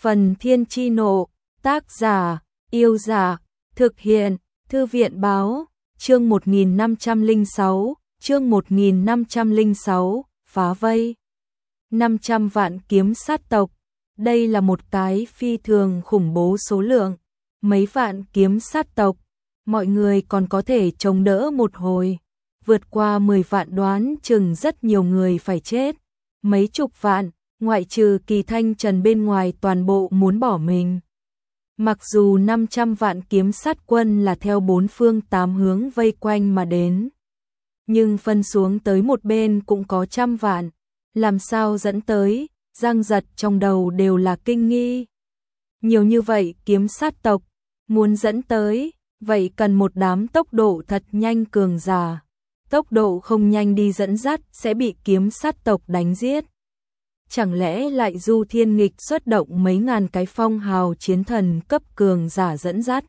Phần Thiên Chi Nộ, tác giả, Yêu Giả, thực hiện, Thư viện Báo, chương 1506, chương 1506, phá vây. 500 vạn kiếm sát tộc, đây là một cái phi thường khủng bố số lượng, mấy vạn kiếm sát tộc, mọi người còn có thể chống đỡ một hồi, vượt qua 10 vạn đoán chừng rất nhiều người phải chết, mấy chục vạn, ngoại trừ Kỳ Thanh Trần bên ngoài toàn bộ muốn bỏ mình. Mặc dù 500 vạn kiếm sát quân là theo bốn phương tám hướng vây quanh mà đến, nhưng phân xuống tới một bên cũng có trăm vạn, làm sao dẫn tới, Giang Giật trong đầu đều là kinh nghi. Nhiều như vậy kiếm sát tộc, muốn dẫn tới, vậy cần một đám tốc độ thật nhanh cường giả. Tốc độ không nhanh đi dẫn dắt sẽ bị kiếm sát tộc đánh giết. Chẳng lẽ lại Du Thiên Nghịch xuất động mấy ngàn cái phong hào chiến thần cấp cường giả dẫn dắt?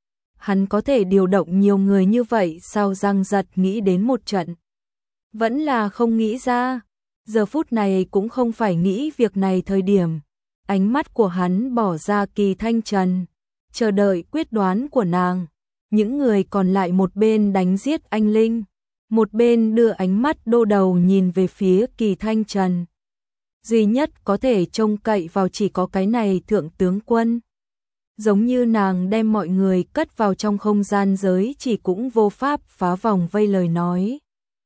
Hắn có thể điều động nhiều người như vậy sao? Giang Giật nghĩ đến một trận. Vẫn là không nghĩ ra. Giờ phút này cũng không phải nghĩ việc này thời điểm. Ánh mắt của hắn bỏ ra Kỳ Thanh Trần, chờ đợi quyết đoán của nàng. Những người còn lại một bên đánh giết anh Linh, một bên đưa ánh mắt đô đầu nhìn về phía Kỳ Thanh Trần. Duy nhất có thể trông cậy vào chỉ có cái này thượng tướng quân. Giống như nàng đem mọi người cất vào trong không gian giới chỉ cũng vô pháp phá vòng vây lời nói.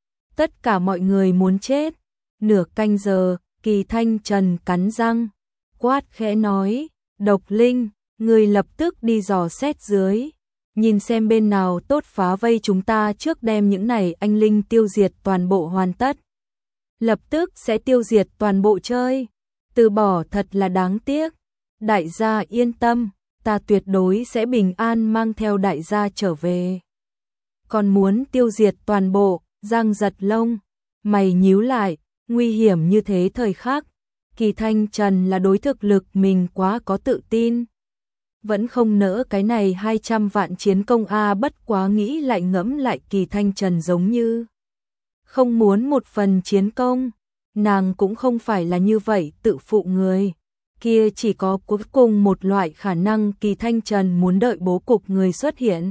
Tất cả mọi người muốn chết. Nửa canh giờ, Kỳ Thanh Trần cắn răng, quát khẽ nói, Độc Linh, người lập tức đi dò xét dưới. Nhìn xem bên nào tốt phá vây chúng ta trước đem những này anh Linh tiêu diệt toàn bộ hoàn tất. Lập tức sẽ tiêu diệt toàn bộ chơi. Từ bỏ thật là đáng tiếc. Đại gia yên tâm, ta tuyệt đối sẽ bình an mang theo đại gia trở về. Còn muốn tiêu diệt toàn bộ, Giang Giật lông mày nhíu lại, nguy hiểm như thế thời khắc. Kỳ Thanh Trần là đối thực lực mình quá có tự tin. Vẫn không nỡ cái này 200 vạn chiến công bất quá nghĩ lại ngẫm lại Kỳ Thanh Trần giống như không muốn một phần chiến công, nàng cũng không phải là như vậy tự phụ người. Kia chỉ có cuối cùng một loại khả năng Kỳ Thanh Trần muốn đợi bố cục người xuất hiện.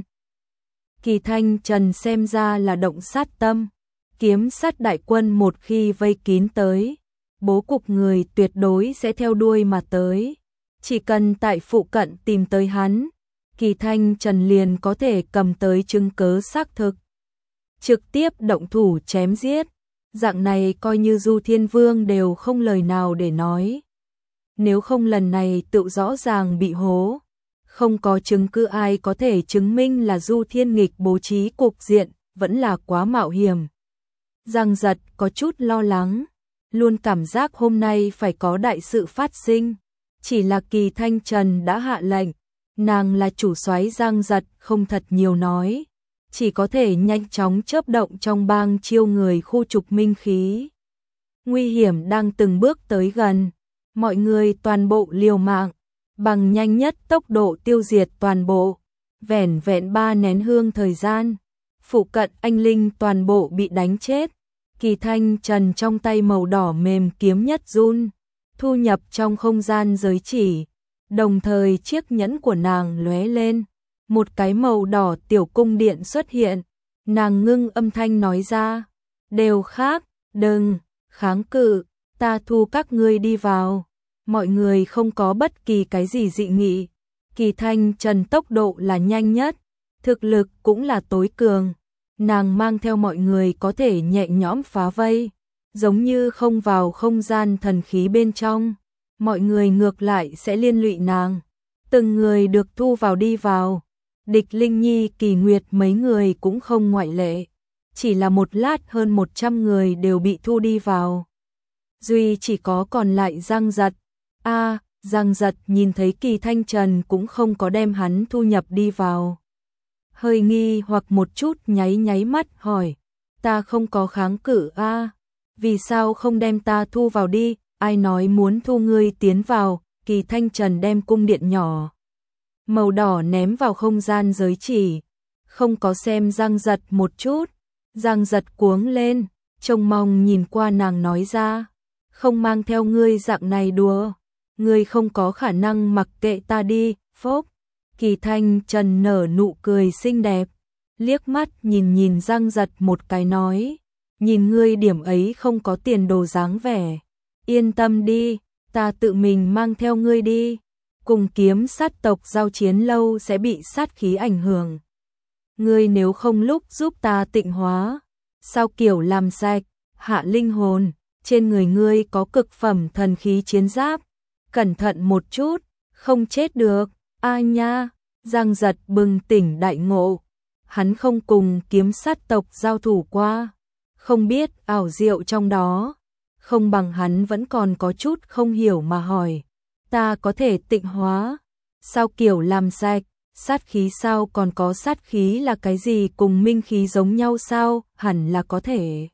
Kỳ Thanh Trần xem ra là động sát tâm, kiếm sát đại quân một khi vây kín tới, bố cục người tuyệt đối sẽ theo đuôi mà tới. Chỉ cần tại phụ cận tìm tới hắn, Kỳ Thanh Trần liền có thể cầm tới chứng cứ xác thực. Trực tiếp động thủ chém giết, dạng này coi như Du Thiên Vương đều không lời nào để nói. Nếu không lần này tự rõ ràng bị hố, không có chứng cứ ai có thể chứng minh là Du Thiên Nghịch bố trí cục diện, vẫn là quá mạo hiểm. Giang Giật có chút lo lắng, luôn cảm giác hôm nay phải có đại sự phát sinh. Chỉ là Kỳ Thanh Trần đã hạ lệnh, nàng là chủ soái. Giang Giật không thật nhiều nói, chỉ có thể nhanh chóng chớp động trong bang chiêu người khu trục minh khí. Nguy hiểm đang từng bước tới gần, mọi người toàn bộ liều mạng, bằng nhanh nhất tốc độ tiêu diệt toàn bộ. Vẻn vẹn 3 nén hương thời gian, phụ cận anh Linh toàn bộ bị đánh chết. Kỳ Thanh Trần trong tay màu đỏ mềm kiếm nhất run, thu nhập trong không gian giới chỉ, đồng thời chiếc nhẫn của nàng lóe lên, một cái màu đỏ tiểu cung điện xuất hiện, nàng ngưng âm thanh nói ra, đều khác, đừng kháng cự, ta thu các ngươi đi vào. Mọi người không có bất kỳ cái gì dị nghị. Kỳ Thanh Trần tốc độ là nhanh nhất, thực lực cũng là tối cường, nàng mang theo mọi người có thể nhẹ nhõm phá vây, giống như không vào không gian thần khí bên trong, mọi người ngược lại sẽ liên lụy nàng. Từng người được thu vào đi vào, Địch Linh Nhi, Kỳ Nguyệt mấy người cũng không ngoại lệ, chỉ là một lát hơn 100 người đều bị thu đi vào. Duy chỉ có còn lại Giang Giật. Giang Giật nhìn thấy Kỳ Thanh Trần cũng không có đem hắn thu nhập đi vào. Hơi nghi hoặc một chút nháy mắt hỏi, ta không có kháng cự vì sao không đem ta thu vào đi, ai nói muốn thu ngươi tiến vào. Kỳ Thanh Trần đem cung điện nhỏ màu đỏ ném vào không gian giới chỉ, không có xem Giang Giật một chút. Giang Giật cuống lên, trông mong nhìn qua nàng nói ra, không mang theo ngươi dạng này đùa. ngươi không có khả năng mặc kệ ta đi, phốc. Kỳ Thanh Trần nở nụ cười xinh đẹp, liếc mắt nhìn nhìn Giang Giật một cái nói, nhìn ngươi điểm ấy không có tiền đồ dáng vẻ, yên tâm đi, ta tự mình mang theo ngươi đi, cùng kiếm sát tộc giao chiến lâu sẽ bị sát khí ảnh hưởng. Ngươi nếu không lúc giúp ta tịnh hóa, sao kiểu làm sạch, hạ linh hồn, trên người ngươi có cực phẩm thần khí chiến giáp, cẩn thận một chút, không chết được, ai nha. Giang Giật bừng tỉnh đại ngộ, hắn không cùng kiếm sát tộc giao thủ qua, không biết ảo diệu trong đó, không bằng hắn vẫn còn có chút không hiểu mà hỏi, ta có thể tịnh hóa, sao kiểu làm sạch, sát khí sao còn có sát khí là cái gì cùng minh khí giống nhau sao, hẳn là có thể.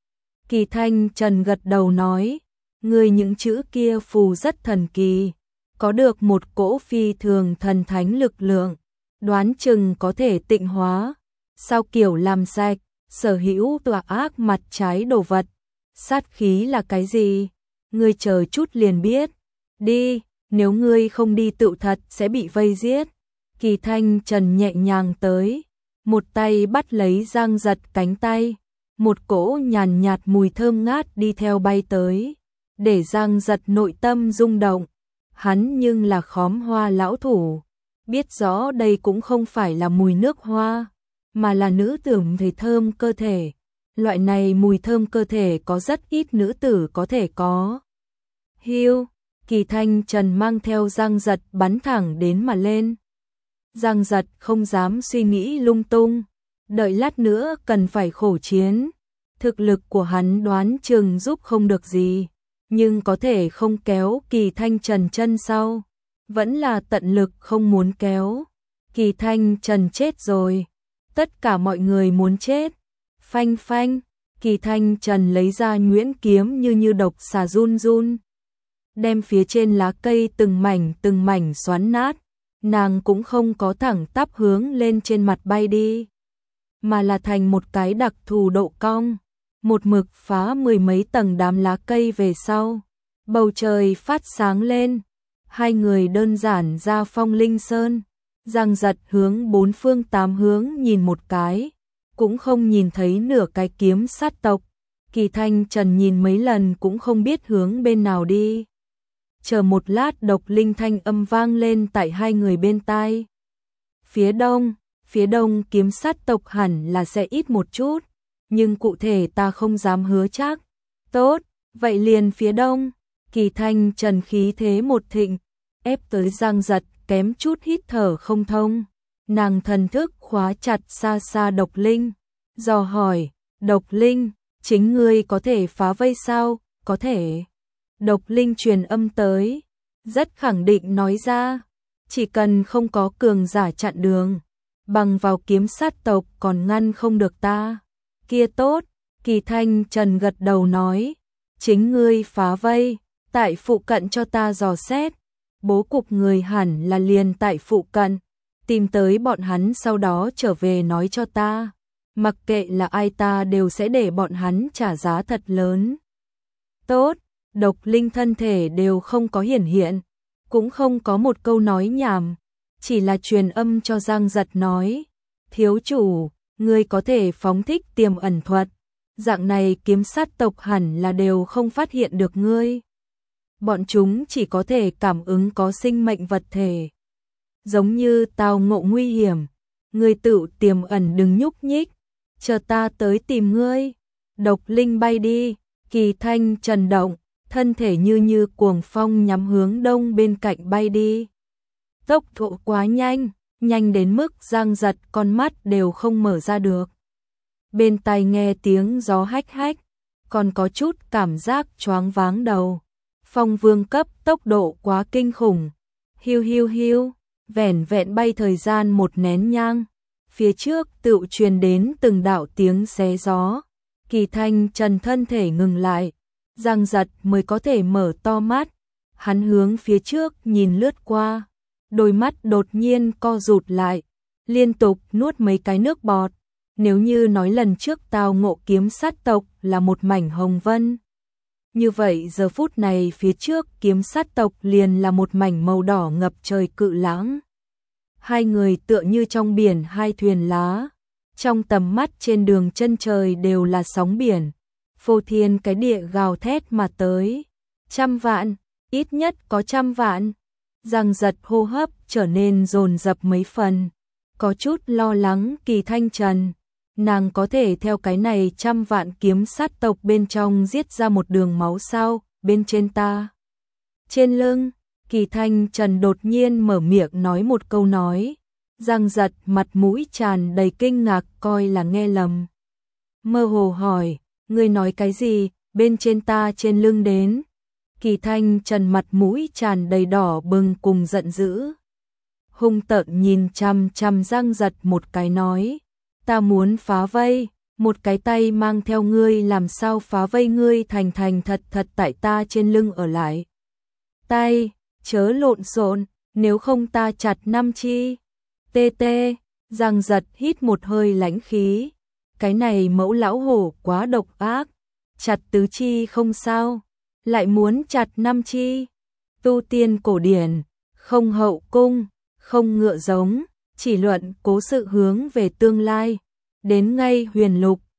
Kỳ Thanh Trần gật đầu nói, ngươi những chữ kia phù rất thần kỳ, có được một cỗ phi thường thần thánh lực lượng, đoán chừng có thể tịnh hóa, sao kiểu làm sạch, sở hữu tà ác mặt trái đồ vật, sát khí là cái gì, ngươi chờ chút liền biết, đi, nếu ngươi không đi tự thật sẽ bị vây giết. Kỳ Thanh Trần nhẹ nhàng tới, một tay bắt lấy Giang Giật cánh tay, một cỗ nhàn nhạt mùi thơm ngát đi theo bay tới, để Giang Giật nội tâm rung động. Hắn nhưng là khóm hoa lão thủ, biết rõ đây cũng không phải là mùi nước hoa, mà là nữ tử thể thơm cơ thể. Loại này mùi thơm cơ thể có rất ít nữ tử có thể có. Hiu, Kỳ Thanh Trần mang theo Giang Giật bắn thẳng đến mà lên. Giang Giật không dám suy nghĩ lung tung, đợi lát nữa cần phải khổ chiến. Thực lực của hắn đoán chừng giúp không được gì, nhưng có thể không kéo Kỳ Thanh Trần chân sau, vẫn là tận lực không muốn kéo. Kỳ Thanh Trần chết rồi, tất cả mọi người muốn chết. Phanh phanh, Kỳ Thanh Trần lấy ra nhuyễn kiếm như độc xà run run, đem phía trên lá cây từng mảnh xoắn nát. Nàng cũng không có thẳng tắp hướng lên trên mặt bay đi, mà là thành một cái đặc thù độ cong, một mực phá mười mấy tầng đám lá cây về sau. Bầu trời phát sáng lên, hai người đơn giản ra Phong Linh Sơn. Giang Giật hướng bốn phương tám hướng nhìn một cái, cũng không nhìn thấy nửa cái kiếm sát tộc. Kỳ Thanh Trần nhìn mấy lần cũng không biết hướng bên nào đi. Chờ một lát độc linh thanh âm vang lên tại hai người bên tai. Phía đông kiếm sát tộc hẳn là sẽ ít một chút, nhưng cụ thể ta không dám hứa chắc. Tốt, vậy liền phía đông. Kỳ Thanh Trần khí thế một thịnh, ép tới Giang Giật kém chút hít thở không thông. Nàng thần thức khóa chặt xa xa độc linh, dò hỏi, độc linh, chính ngươi có thể phá vây sao? Có thể. Độc linh truyền âm tới, rất khẳng định nói ra, chỉ cần không có cường giả chặn đường, bằng vào kiếm sát tộc còn ngăn không được ta. Kia tốt, Kỳ Thanh Trần gật đầu nói, chính ngươi phá vây, tại phụ cận cho ta dò xét, bố cục người hẳn là liền tại phụ cận, tìm tới bọn hắn sau đó trở về nói cho ta, mặc kệ là ai ta đều sẽ để bọn hắn trả giá thật lớn. Tốt. Độc linh thân thể đều không có hiển hiện, cũng không có một câu nói nhảm, chỉ là truyền âm cho Giang Giật nói, thiếu chủ, ngươi có thể phóng thích tiềm ẩn thuật, dạng này kiếm sát tộc hẳn là đều không phát hiện được ngươi. Bọn chúng chỉ có thể cảm ứng có sinh mệnh vật thể. Giống như tao ngộ nguy hiểm, ngươi tự tiềm ẩn đừng nhúc nhích, chờ ta tới tìm ngươi. Độc linh bay đi, Kỳ Thanh Trần động, thân thể như cuồng phong nhắm hướng đông bên cạnh bay đi. Tốc độ quá nhanh, nhanh đến mức Giang Giật con mắt đều không mở ra được. Bên tai nghe tiếng gió hách hách, còn có chút cảm giác choáng váng đầu. Phong vương cấp tốc độ quá kinh khủng. Hiu hiu hiu, vẻn vẹn bay thời gian một nén nhang. Phía trước tự truyền đến từng đạo tiếng xé gió. Kỳ Thanh Trần thân thể ngừng lại. Giang Giật mới có thể mở to mắt, hắn hướng phía trước nhìn lướt qua, đôi mắt đột nhiên co rụt lại, liên tục nuốt mấy cái nước bọt. Nếu như nói lần trước tao ngộ kiếm sát tộc là một mảnh hồng vân, Như vậy giờ phút này phía trước kiếm sát tộc liền là một mảnh màu đỏ ngập trời cự lãng. Hai người tựa như trong biển hai thuyền lá, trong tầm mắt trên đường chân trời đều là sóng biển, phô thiên cái địa gào thét mà tới. 100 vạn, ít nhất có 100 vạn. Giang Giật hô hấp trở nên dồn dập mấy phần, có chút lo lắng Kỳ Thanh Trần. Nàng có thể theo cái này 100 vạn kiếm sát tộc bên trong giết ra một đường máu sao, bên trên ta. Trên lưng, Kỳ Thanh Trần đột nhiên mở miệng nói một câu nói. Giang Giật mặt mũi tràn đầy kinh ngạc coi là nghe lầm. Mơ hồ hỏi, ngươi nói cái gì, bên trên ta trên lưng đến. Kỳ Thanh Trần mặt mũi tràn đầy đỏ bừng cùng giận dữ. Hung tợn nhìn chằm chằm Giang Giật một cái nói, ta muốn phá vây, một cái tay mang theo ngươi làm sao phá vây ngươi thành thành thật thật tại ta trên lưng ở lại. Tay, chớ lộn xộn, nếu không ta chặt 5 chi. Tê tê, Giang Giật hít một hơi lãnh khí, cái này mẫu lão hổ quá độc ác, chặt tứ chi không sao, lại muốn chặt 5 chi. Tu tiên cổ điển, không hậu cung, không ngựa giống, chỉ luận cố sự hướng về tương lai, đến ngay huyền lục,